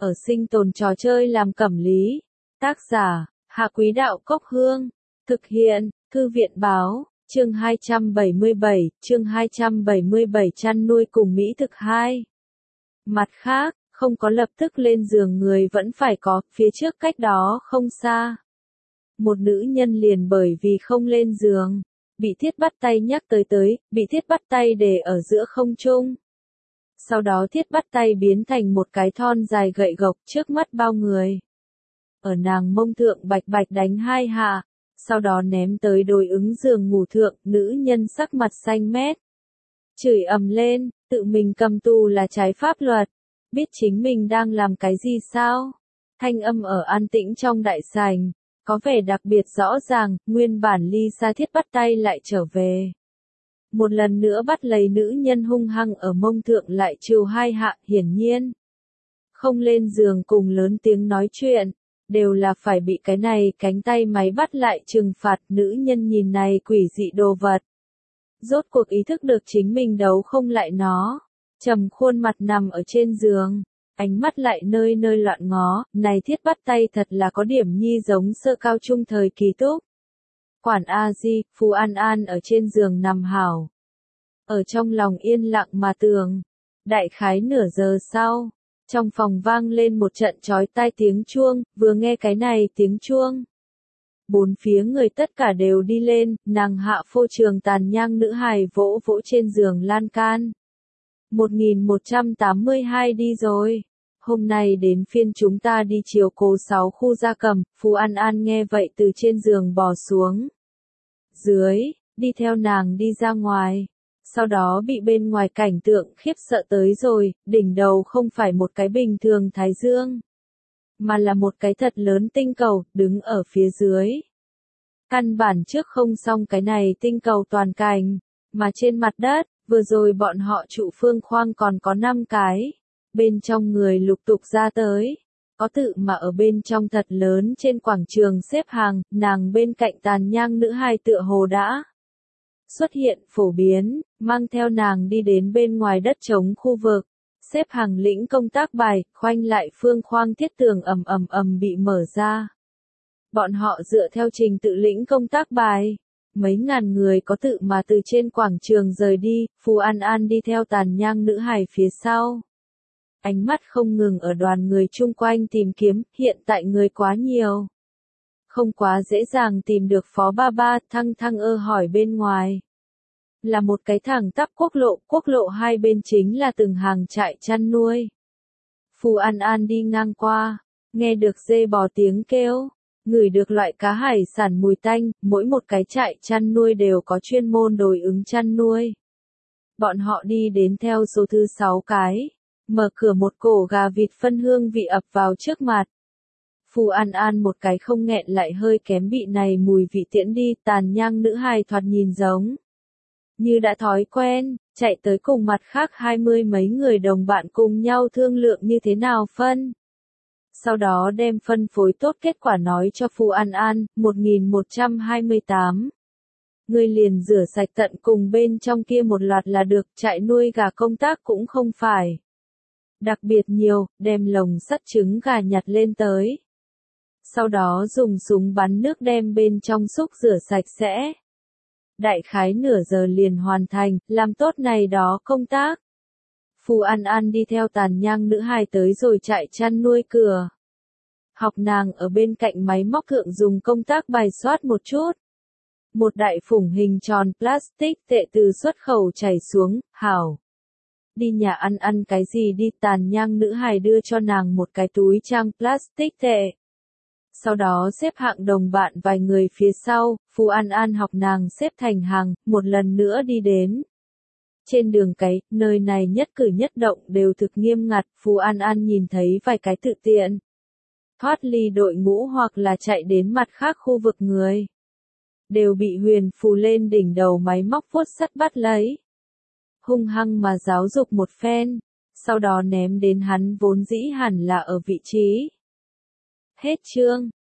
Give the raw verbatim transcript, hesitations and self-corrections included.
ở sinh tồn trò chơi làm cẩm lý. Tác giả, Hạ Quý Đạo Cốc Hương. Thực hiện, Thư viện Báo, chương hai trăm bảy mươi bảy, chương hai trăm bảy mươi bảy chăn nuôi cùng Mỹ thực hai. Mặt khác, không có lập tức lên giường người vẫn phải có, phía trước cách đó không xa. Một nữ nhân liền bởi vì không lên giường, bị thiết bắt tay nhắc tới tới, bị thiết bắt tay để ở giữa không trung. Sau đó thiết bắt tay biến thành một cái thon dài gậy gộc trước mắt bao người. Ở nàng mông thượng bạch bạch đánh hai hạ, sau đó ném tới đối ứng giường ngủ thượng, nữ nhân sắc mặt xanh mét. Chửi ầm lên, tự mình cầm tù là trái pháp luật, biết chính mình đang làm cái gì sao? Thanh âm ở an tĩnh trong đại sảnh, có vẻ đặc biệt rõ ràng, nguyên bản Lisa thiết bắt tay lại trở về. Một lần nữa bắt lấy nữ nhân hung hăng ở mông thượng lại trừ hai hạ, hiển nhiên. Không lên giường cùng lớn tiếng nói chuyện, đều là phải bị cái này cánh tay máy bắt lại trừng phạt. Nữ nhân nhìn này quỷ dị đồ vật. Rốt cuộc ý thức được chính mình đấu không lại nó. Trầm khuôn mặt nằm ở trên giường, ánh mắt lại nơi nơi loạn ngó, này thiết bắt tay thật là có điểm nhi giống sơ cao trung thời kỳ túc. Quản A Di, Phù An An ở trên giường nằm hảo. Ở trong lòng yên lặng mà tường. Đại khái nửa giờ sau, trong phòng vang lên một trận chói tai tiếng chuông, vừa nghe cái này tiếng chuông. Bốn phía người tất cả đều đi lên, nàng hạ phô trường tàn nhang nữ hài vỗ vỗ trên giường lan can. một nghìn một trăm tám mươi hai đi rồi. Hôm nay đến phiên chúng ta đi chiều cố sáu khu gia cầm. Phù An An nghe vậy từ trên giường bò xuống. Dưới, đi theo nàng đi ra ngoài. Sau đó bị bên ngoài cảnh tượng khiếp sợ tới rồi, đỉnh đầu không phải một cái bình thường thái dương, mà là một cái thật lớn tinh cầu, đứng ở phía dưới. Căn bản trước không xong cái này tinh cầu toàn cảnh, mà trên mặt đất, vừa rồi bọn họ trụ phương khoang còn có năm cái. Bên trong người lục tục ra tới, có tự mà ở bên trong thật lớn trên quảng trường xếp hàng, nàng bên cạnh tàn nhang nữ hài tựa hồ đã xuất hiện phổ biến, mang theo nàng đi đến bên ngoài đất trống khu vực, xếp hàng lĩnh công tác bài, khoanh lại phương khoang thiết tường ầm ầm ầm bị mở ra. Bọn họ dựa theo trình tự lĩnh công tác bài, mấy ngàn người có tự mà từ trên quảng trường rời đi, Phù An An đi theo tàn nhang nữ hài phía sau. Ánh mắt không ngừng ở đoàn người chung quanh tìm kiếm, hiện tại người quá nhiều. Không quá dễ dàng tìm được phó ba ba, thăng thăng ơ hỏi bên ngoài. Là một cái thẳng tắp quốc lộ, quốc lộ hai bên chính là từng hàng trại chăn nuôi. Phù An An đi ngang qua, nghe được dê bò tiếng kêu, ngửi được loại cá hải sản mùi tanh, mỗi một cái trại chăn nuôi đều có chuyên môn đối ứng chăn nuôi. Bọn họ đi đến theo số thứ sáu cái, mở cửa một cổ gà vịt phân hương vị ập vào trước mặt. Phù An An một cái không nghẹn lại hơi kém bị này mùi vị tiễn đi, tàn nhang nữ hài thoạt nhìn giống như đã thói quen, chạy tới cùng mặt khác hai mươi mấy người đồng bạn cùng nhau thương lượng như thế nào phân. Sau đó đem phân phối tốt kết quả nói cho Phù An An, một nghìn một trăm hai mươi tám. Người liền rửa sạch tận cùng bên trong kia một loạt là được, trại nuôi gà công tác cũng không phải đặc biệt nhiều, đem lồng sắt trứng gà nhặt lên tới. Sau đó dùng súng bắn nước đem bên trong xúc rửa sạch sẽ. Đại khái nửa giờ liền hoàn thành, làm tốt này đó công tác. Phù An An đi theo tàn nhang nữ hài tới rồi trại chăn nuôi cửa. Học nàng ở bên cạnh máy móc thượng dùng công tác bài soát một chút. Một đại phủng hình tròn plastic tệ từ xuất khẩu chảy xuống, hảo. Đi nhà ăn ăn cái gì đi, tàn nhang nữ hài đưa cho nàng một cái túi trang plastic tệ. Sau đó xếp hạng đồng bạn vài người phía sau, Phù An An học nàng xếp thành hàng, một lần nữa đi đến. Trên đường cái, nơi này nhất cử nhất động đều thực nghiêm ngặt, Phù An An nhìn thấy vài cái tự tiện thoát ly đội ngũ hoặc là chạy đến mặt khác khu vực người. Đều bị huyền phù lên đỉnh đầu máy móc vuốt sắt bắt lấy. Hung hăng mà giáo dục một phen, sau đó ném đến hắn vốn dĩ hẳn là ở vị trí. Hết chương.